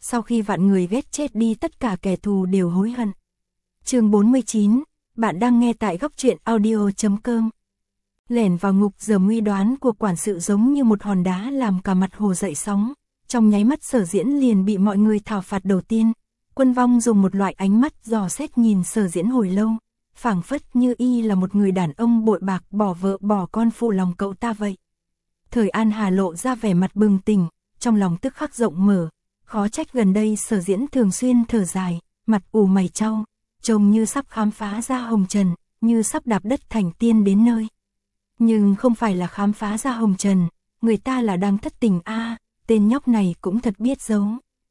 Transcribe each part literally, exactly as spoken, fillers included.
sau khi vạn người ghét chết đi tất cả kẻ thù đều hối hận. Chương bốn mươi chín, bạn đang nghe tại góc truyện audio chấm com. Lẻn vào ngục giờ nguy đoán của quản sự giống như một hòn đá làm cả mặt hồ dậy sóng, trong nháy mắt Sở Diễn liền bị mọi người thảo phạt đầu tiên. Quân Vong dùng một loại ánh mắt dò xét nhìn Sở Diễn hồi lâu, phảng phất như y là một người đàn ông bội bạc bỏ vợ bỏ con phụ lòng cậu ta vậy. Thời An Hà lộ ra vẻ mặt bừng tỉnh, trong lòng tức khắc rộng mở, khó trách gần đây Sở Diễn thường xuyên thở dài, mặt ủ mày chau, trông như sắp khám phá ra hồng trần, như sắp đạp đất thành tiên đến nơi. Nhưng không phải là khám phá ra hồng trần, người ta là đang thất tình a, à, tên nhóc này cũng thật biết giấu.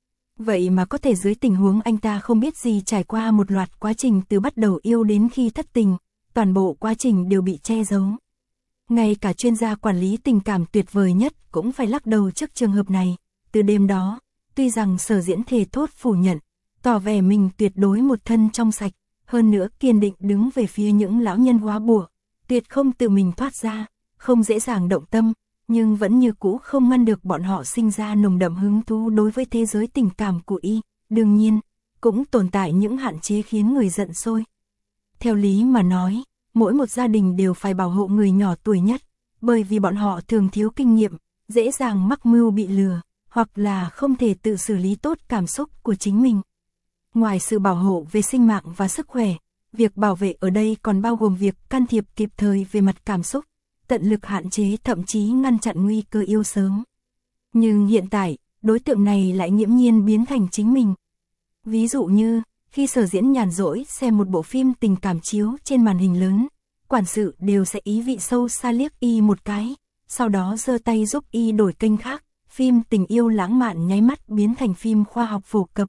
Vậy mà có thể dưới tình huống anh ta không biết gì trải qua một loạt quá trình từ bắt đầu yêu đến khi thất tình, toàn bộ quá trình đều bị che giấu. Ngay cả chuyên gia quản lý tình cảm tuyệt vời nhất cũng phải lắc đầu trước trường hợp này. Từ đêm đó, tuy rằng Sở Diễn thề thốt phủ nhận, tỏ vẻ mình tuyệt đối một thân trong sạch, hơn nữa kiên định đứng về phía những lão nhân hóa bùa, tuyệt không tự mình thoát ra, không dễ dàng động tâm, nhưng vẫn như cũ không ngăn được bọn họ sinh ra nồng đậm hứng thú đối với thế giới tình cảm của y. Đương nhiên, cũng tồn tại những hạn chế khiến người giận sôi. Theo lý mà nói, mỗi một gia đình đều phải bảo hộ người nhỏ tuổi nhất, bởi vì bọn họ thường thiếu kinh nghiệm, dễ dàng mắc mưu bị lừa, hoặc là không thể tự xử lý tốt cảm xúc của chính mình. Ngoài sự bảo hộ về sinh mạng và sức khỏe, việc bảo vệ ở đây còn bao gồm việc can thiệp kịp thời về mặt cảm xúc, tận lực hạn chế thậm chí ngăn chặn nguy cơ yêu sớm. Nhưng hiện tại, đối tượng này lại nghiễm nhiên biến thành chính mình. Ví dụ như, khi Sở Diễn nhàn rỗi xem một bộ phim tình cảm chiếu trên màn hình lớn, quản sự đều sẽ ý vị sâu xa liếc y một cái, sau đó giơ tay giúp y đổi kênh khác, phim tình yêu lãng mạn nháy mắt biến thành phim khoa học phổ cập.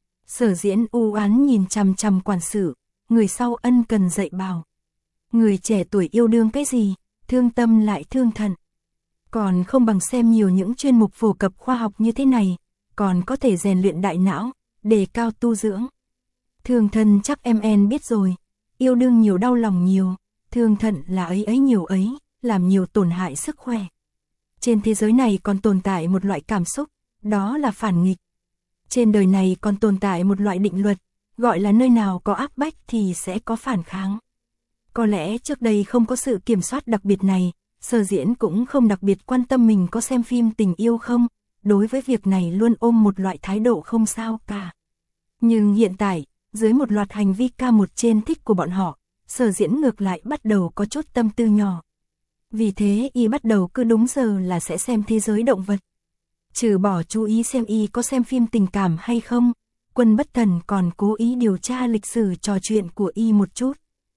Sở Diễn u oán nhìn chằm chằm quản sự, người sau ân cần dạy bảo. Người trẻ tuổi yêu đương cái gì, thương tâm lại thương thận. Còn không bằng xem nhiều những chuyên mục phổ cập khoa học như thế này, còn có thể rèn luyện đại não, đề cao tu dưỡng. Thương thân chắc em en biết rồi, yêu đương nhiều đau lòng nhiều, thương thận là ấy ấy nhiều ấy, làm nhiều tổn hại sức khỏe. Trên thế giới này còn tồn tại một loại cảm xúc, đó là phản nghịch. Trên đời này còn tồn tại một loại định luật, gọi là nơi nào có áp bách thì sẽ có phản kháng. Có lẽ trước đây không có sự kiểm soát đặc biệt này, Sở Diễn cũng không đặc biệt quan tâm mình có xem phim tình yêu không, đối với việc này luôn ôm một loại thái độ không sao cả. Nhưng hiện tại, dưới một loạt hành vi ca một trên thích của bọn họ, Sở Diễn ngược lại bắt đầu có chút tâm tư nhỏ. Vì thế y bắt đầu cứ đúng giờ là sẽ xem thế giới động vật. Trừ bỏ chú ý xem y có xem phim tình cảm hay không, Quân Bất Thần còn cố ý điều tra lịch sử trò chuyện của y một chút.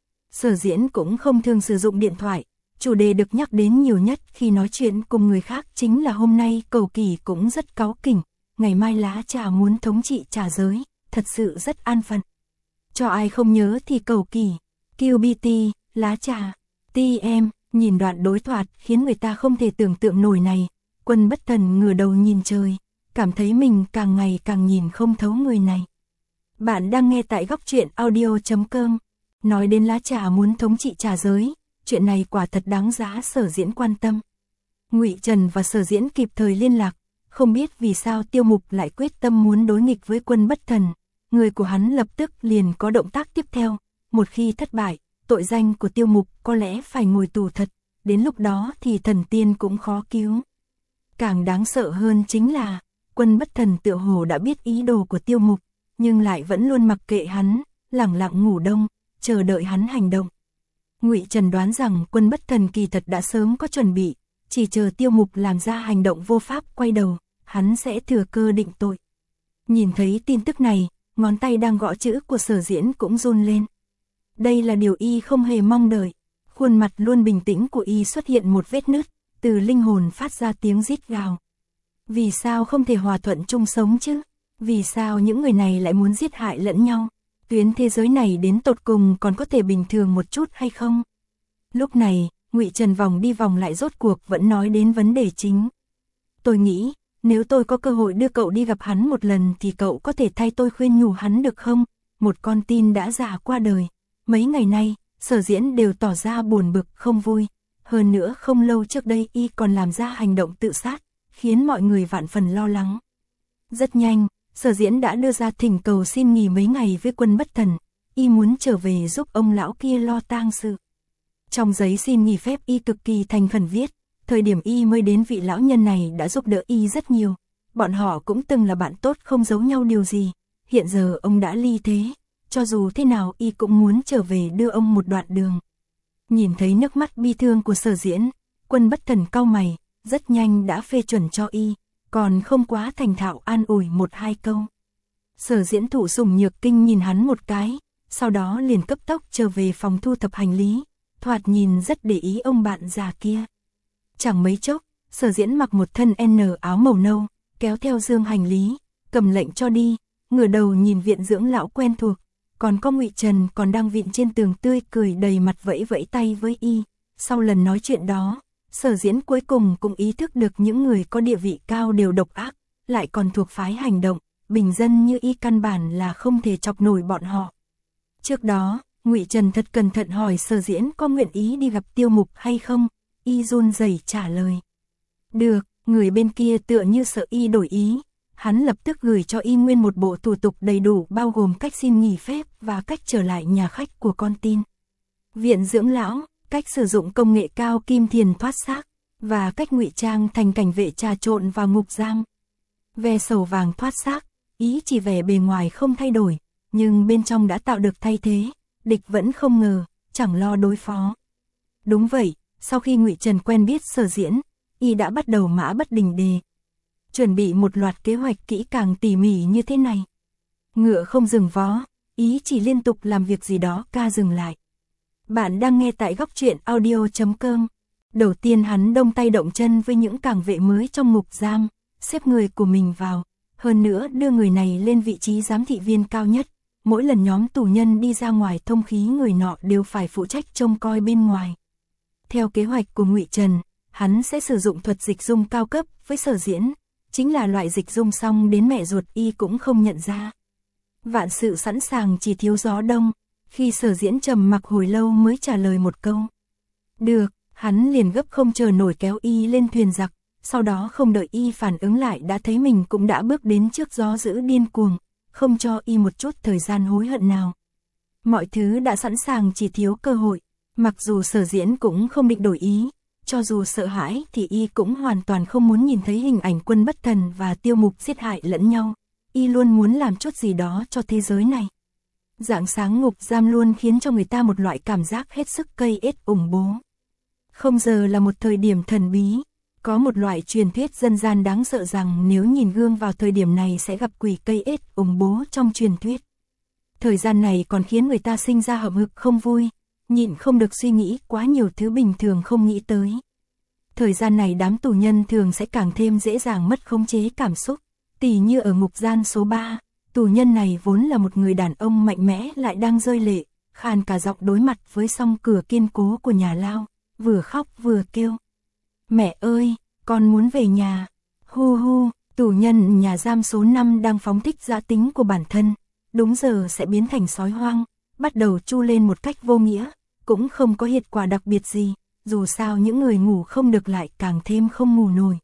Sở Diễn cũng không thường sử dụng điện thoại, chủ đề được nhắc đến nhiều nhất khi nói chuyện cùng người khác chính là hôm nay Cầu Kỳ cũng rất cáu kỉnh, ngày mai Lá Trà muốn thống trị trà giới, thật sự rất an phận. Cho ai không nhớ thì Cầu Kỳ, quy bê tê, Lá Trà, tê em, nhìn đoạn đối thoại khiến người ta không thể tưởng tượng nổi này, Quân Bất Thần ngửa đầu nhìn trời, cảm thấy mình càng ngày càng nhìn không thấu người này. Bạn đang nghe tại góc truyện audio chấm com. Nói đến Lá Trà muốn thống trị trà giới, chuyện này quả thật đáng giá Sở Diễn quan tâm. Ngụy Trần và Sở Diễn kịp thời liên lạc, không biết vì sao Tiêu Mục lại quyết tâm muốn đối nghịch với Quân Bất Thần, người của hắn lập tức liền có động tác tiếp theo, một khi thất bại, tội danh của Tiêu Mục có lẽ phải ngồi tù thật, đến lúc đó thì thần tiên cũng khó cứu. Càng đáng sợ hơn chính là, Quân Bất Thần tựa hồ đã biết ý đồ của Tiêu Mục, nhưng lại vẫn luôn mặc kệ hắn, lẳng lặng ngủ đông, chờ đợi hắn hành động. Ngụy Trần đoán rằng Quân Bất Thần kỳ thật đã sớm có chuẩn bị, chỉ chờ Tiêu Mục làm ra hành động vô pháp quay đầu, hắn sẽ thừa cơ định tội. Nhìn thấy tin tức này, ngón tay đang gõ chữ của Sở Diễn cũng run lên. Đây là điều y không hề mong đợi, khuôn mặt luôn bình tĩnh của y xuất hiện một vết nứt, từ linh hồn phát ra tiếng rít gào. Vì sao không thể hòa thuận chung sống chứ? Vì sao những người này lại muốn giết hại lẫn nhau? Tuyến thế giới này đến tột cùng còn có thể bình thường một chút hay không? Lúc này, Ngụy Trần vòng đi vòng lại rốt cuộc vẫn nói đến vấn đề chính. Tôi nghĩ, nếu tôi có cơ hội đưa cậu đi gặp hắn một lần thì cậu có thể thay tôi khuyên nhủ hắn được không? Một con tin đã già qua đời. Mấy ngày nay, Sở Diễn đều tỏ ra buồn bực không vui. Hơn nữa không lâu trước đây y còn làm ra hành động tự sát, khiến mọi người vạn phần lo lắng. Rất nhanh, Sở Diễn đã đưa ra thỉnh cầu xin nghỉ mấy ngày với Quân Bất Thần, y muốn trở về giúp ông lão kia lo tang sự. Trong giấy xin nghỉ phép y cực kỳ thành khẩn viết, thời điểm y mới đến vị lão nhân này đã giúp đỡ y rất nhiều, bọn họ cũng từng là bạn tốt không giấu nhau điều gì, hiện giờ ông đã ly thế, cho dù thế nào y cũng muốn trở về đưa ông một đoạn đường. Nhìn thấy nước mắt bi thương của Sở Diễn, Quân Bất Thần cau mày, rất nhanh đã phê chuẩn cho y, còn không quá thành thạo an ủi một hai câu. Sở Diễn thụ sủng nhược kinh nhìn hắn một cái, sau đó liền cấp tốc trở về phòng thu thập hành lý, thoạt nhìn rất để ý ông bạn già kia. Chẳng mấy chốc, Sở Diễn mặc một thân N áo màu nâu, kéo theo dương hành lý, cầm lệnh cho đi, ngửa đầu nhìn viện dưỡng lão quen thuộc, còn có Ngụy Trần còn đang vịn trên tường tươi cười đầy mặt vẫy vẫy tay với y. Sau lần nói chuyện đó, Sở Diễn cuối cùng cũng ý thức được những người có địa vị cao đều độc ác, lại còn thuộc phái hành động, bình dân như y căn bản là không thể chọc nổi bọn họ. Trước đó, Ngụy Trần thật cẩn thận hỏi Sở Diễn có nguyện ý đi gặp Tiêu Mục hay không, y run rẩy trả lời. Được, người bên kia tựa như sợ y đổi ý, hắn lập tức gửi cho y nguyên một bộ thủ tục đầy đủ bao gồm cách xin nghỉ phép và cách trở lại nhà khách của con tin. Viện dưỡng lão, cách sử dụng công nghệ cao kim thiền thoát xác, và cách ngụy trang thành cảnh vệ trà trộn vào ngục giam. Ve sầu vàng thoát xác, ý chỉ vẻ bề ngoài không thay đổi, nhưng bên trong đã tạo được thay thế, địch vẫn không ngờ, chẳng lo đối phó. Đúng vậy, sau khi Ngụy Trần quen biết Sở Diễn, y đã bắt đầu mã bất đình đề. Chuẩn bị một loạt kế hoạch kỹ càng tỉ mỉ như thế này. Ngựa không dừng vó, ý chỉ liên tục làm việc gì đó ca dừng lại. Bạn đang nghe tại góc truyện audio chấm com. Đầu tiên hắn đông tay động chân với những cảng vệ mới trong ngục giam, xếp người của mình vào, hơn nữa đưa người này lên vị trí giám thị viên cao nhất. Mỗi lần nhóm tù nhân đi ra ngoài thông khí người nọ đều phải phụ trách trông coi bên ngoài. Theo kế hoạch của Ngụy Trần, hắn sẽ sử dụng thuật dịch dung cao cấp với Sở Diễn, chính là loại dịch dung xong đến mẹ ruột y cũng không nhận ra. Vạn sự sẵn sàng chỉ thiếu gió đông, khi Sở Diễn trầm mặc hồi lâu mới trả lời một câu. Được, hắn liền gấp không chờ nổi kéo y lên thuyền giặc, sau đó không đợi y phản ứng lại đã thấy mình cũng đã bước đến trước gió dữ điên cuồng, không cho y một chút thời gian hối hận nào. Mọi thứ đã sẵn sàng chỉ thiếu cơ hội, mặc dù Sở Diễn cũng không định đổi ý, cho dù sợ hãi thì y cũng hoàn toàn không muốn nhìn thấy hình ảnh Quân Bất Thần và Tiêu Mục giết hại lẫn nhau, y luôn muốn làm chút gì đó cho thế giới này. Rạng sáng ngục giam luôn khiến cho người ta một loại cảm giác hết sức cây ết ủng bố. Không giờ là một thời điểm thần bí, có một loại truyền thuyết dân gian đáng sợ rằng nếu nhìn gương vào thời điểm này sẽ gặp quỷ cây ết ủng bố trong truyền thuyết. Thời gian này còn khiến người ta sinh ra hậm hực không vui, nhịn không được suy nghĩ quá nhiều thứ bình thường không nghĩ tới. Thời gian này đám tù nhân thường sẽ càng thêm dễ dàng mất khống chế cảm xúc, tỉ như ở ngục gian số ba, tù nhân này vốn là một người đàn ông mạnh mẽ lại đang rơi lệ, khàn cả giọng đối mặt với song cửa kiên cố của nhà lao, vừa khóc vừa kêu. Mẹ ơi, con muốn về nhà. Hu hu, tù nhân nhà giam số năm đang phóng thích dã tính của bản thân, đúng giờ sẽ biến thành sói hoang, bắt đầu chu lên một cách vô nghĩa, cũng không có hiệu quả đặc biệt gì, dù sao những người ngủ không được lại càng thêm không ngủ nổi.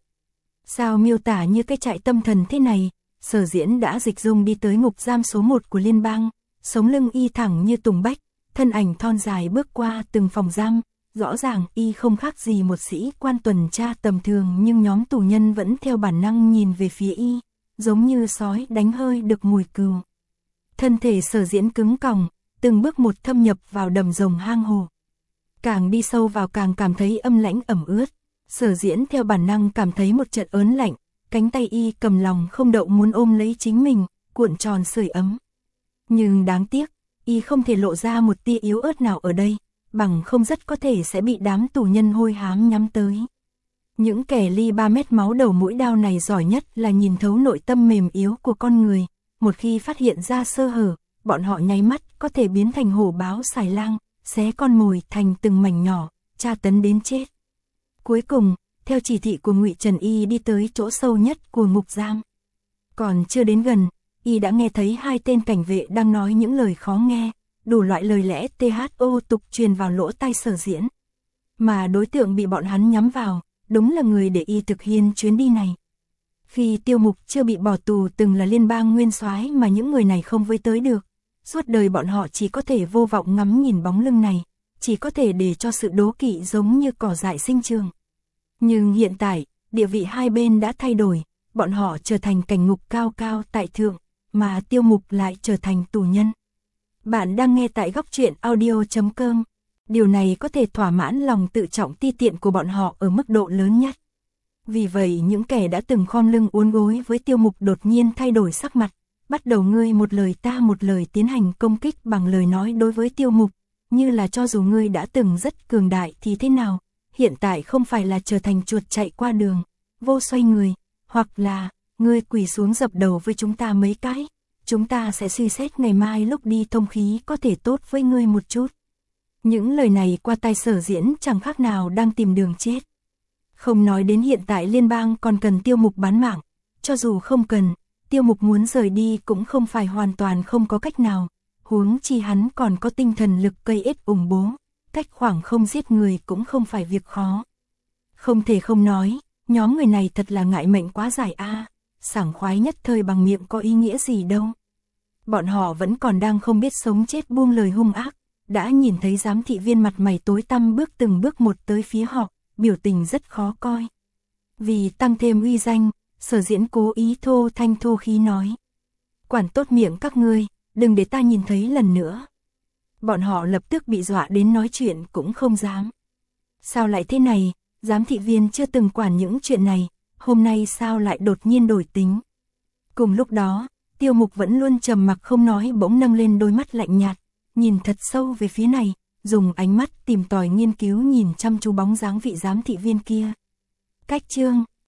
Sao miêu tả như cái trại tâm thần thế này, Sở Diễn đã dịch dung đi tới ngục giam số một của liên bang, sống lưng y thẳng như tùng bách, thân ảnh thon dài bước qua từng phòng giam, rõ ràng y không khác gì một sĩ quan tuần tra tầm thường nhưng nhóm tù nhân vẫn theo bản năng nhìn về phía y, giống như sói đánh hơi được mùi cừu. Thân thể Sở Diễn cứng còng, từng bước một thâm nhập vào đầm rồng hang hồ. Càng đi sâu vào càng cảm thấy âm lãnh ẩm ướt, Sở Diễn theo bản năng cảm thấy một trận ớn lạnh, cánh tay y cầm lòng không đậu muốn ôm lấy chính mình, cuộn tròn sưởi ấm. Nhưng đáng tiếc, y không thể lộ ra một tia yếu ớt nào ở đây, bằng không rất có thể sẽ bị đám tù nhân hôi hám nhắm tới. Những kẻ ly ba mét máu đầu mũi đao này giỏi nhất là nhìn thấu nội tâm mềm yếu của con người, một khi phát hiện ra sơ hở, bọn họ nháy mắt có thể biến thành hổ báo xài lang, xé con mồi thành từng mảnh nhỏ, tra tấn đến chết. Cuối cùng, theo chỉ thị của Ngụy Trần y đi tới chỗ sâu nhất của ngục giam. Còn chưa đến gần, y đã nghe thấy hai tên cảnh vệ đang nói những lời khó nghe, đủ loại lời lẽ thô tục truyền vào lỗ tai Sở Diễn. Mà đối tượng bị bọn hắn nhắm vào, đúng là người để y thực hiện chuyến đi này. Khi Tiêu Mục chưa bị bỏ tù từng là liên bang nguyên soái mà những người này không với tới được. Suốt đời bọn họ chỉ có thể vô vọng ngắm nhìn bóng lưng này, chỉ có thể để cho sự đố kỵ giống như cỏ dại sinh trường. Nhưng hiện tại, địa vị hai bên đã thay đổi, bọn họ trở thành cảnh ngục cao cao tại thượng, mà Tiêu Mục lại trở thành tù nhân. Bạn đang nghe tại góc truyện audio chấm com. Điều này có thể thỏa mãn lòng tự trọng ti tiện của bọn họ ở mức độ lớn nhất. Vì vậy những kẻ đã từng khom lưng uốn gối với Tiêu Mục đột nhiên thay đổi sắc mặt, bắt đầu ngươi một lời ta một lời tiến hành công kích bằng lời nói đối với Tiêu Mục, như là cho dù ngươi đã từng rất cường đại thì thế nào, hiện tại không phải là trở thành chuột chạy qua đường, vô xoay người, hoặc là, ngươi quỳ xuống dập đầu với chúng ta mấy cái, chúng ta sẽ suy xét ngày mai lúc đi thông khí có thể tốt với ngươi một chút. Những lời này qua tai Sở Diễn chẳng khác nào đang tìm đường chết. Không nói đến hiện tại liên bang còn cần Tiêu Mục bán mạng, cho dù không cần, Tiêu Mục muốn rời đi cũng không phải hoàn toàn không có cách nào, huống chi hắn còn có tinh thần lực cây ết ủng bố, cách khoảng không giết người cũng không phải việc khó. Không thể không nói, nhóm người này thật là ngại mệnh quá dài a, sảng khoái nhất thời bằng miệng có ý nghĩa gì đâu. Bọn họ vẫn còn đang không biết sống chết buông lời hung ác, đã nhìn thấy giám thị viên mặt mày tối tăm bước từng bước một tới phía họ, biểu tình rất khó coi. Vì tăng thêm uy danh, Sở Diễn cố ý thô thanh thô khí nói: quản tốt miệng các ngươi, đừng để ta nhìn thấy lần nữa. Bọn họ lập tức bị dọa đến nói chuyện cũng không dám. Sao lại thế này, giám thị viên chưa từng quản những chuyện này, hôm nay sao lại đột nhiên đổi tính. Cùng lúc đó, Tiêu Mục vẫn luôn trầm mặc không nói bỗng nâng lên đôi mắt lạnh nhạt, nhìn thật sâu về phía này, dùng ánh mắt tìm tòi nghiên cứu nhìn chăm chú bóng dáng vị giám thị viên kia. Cách chương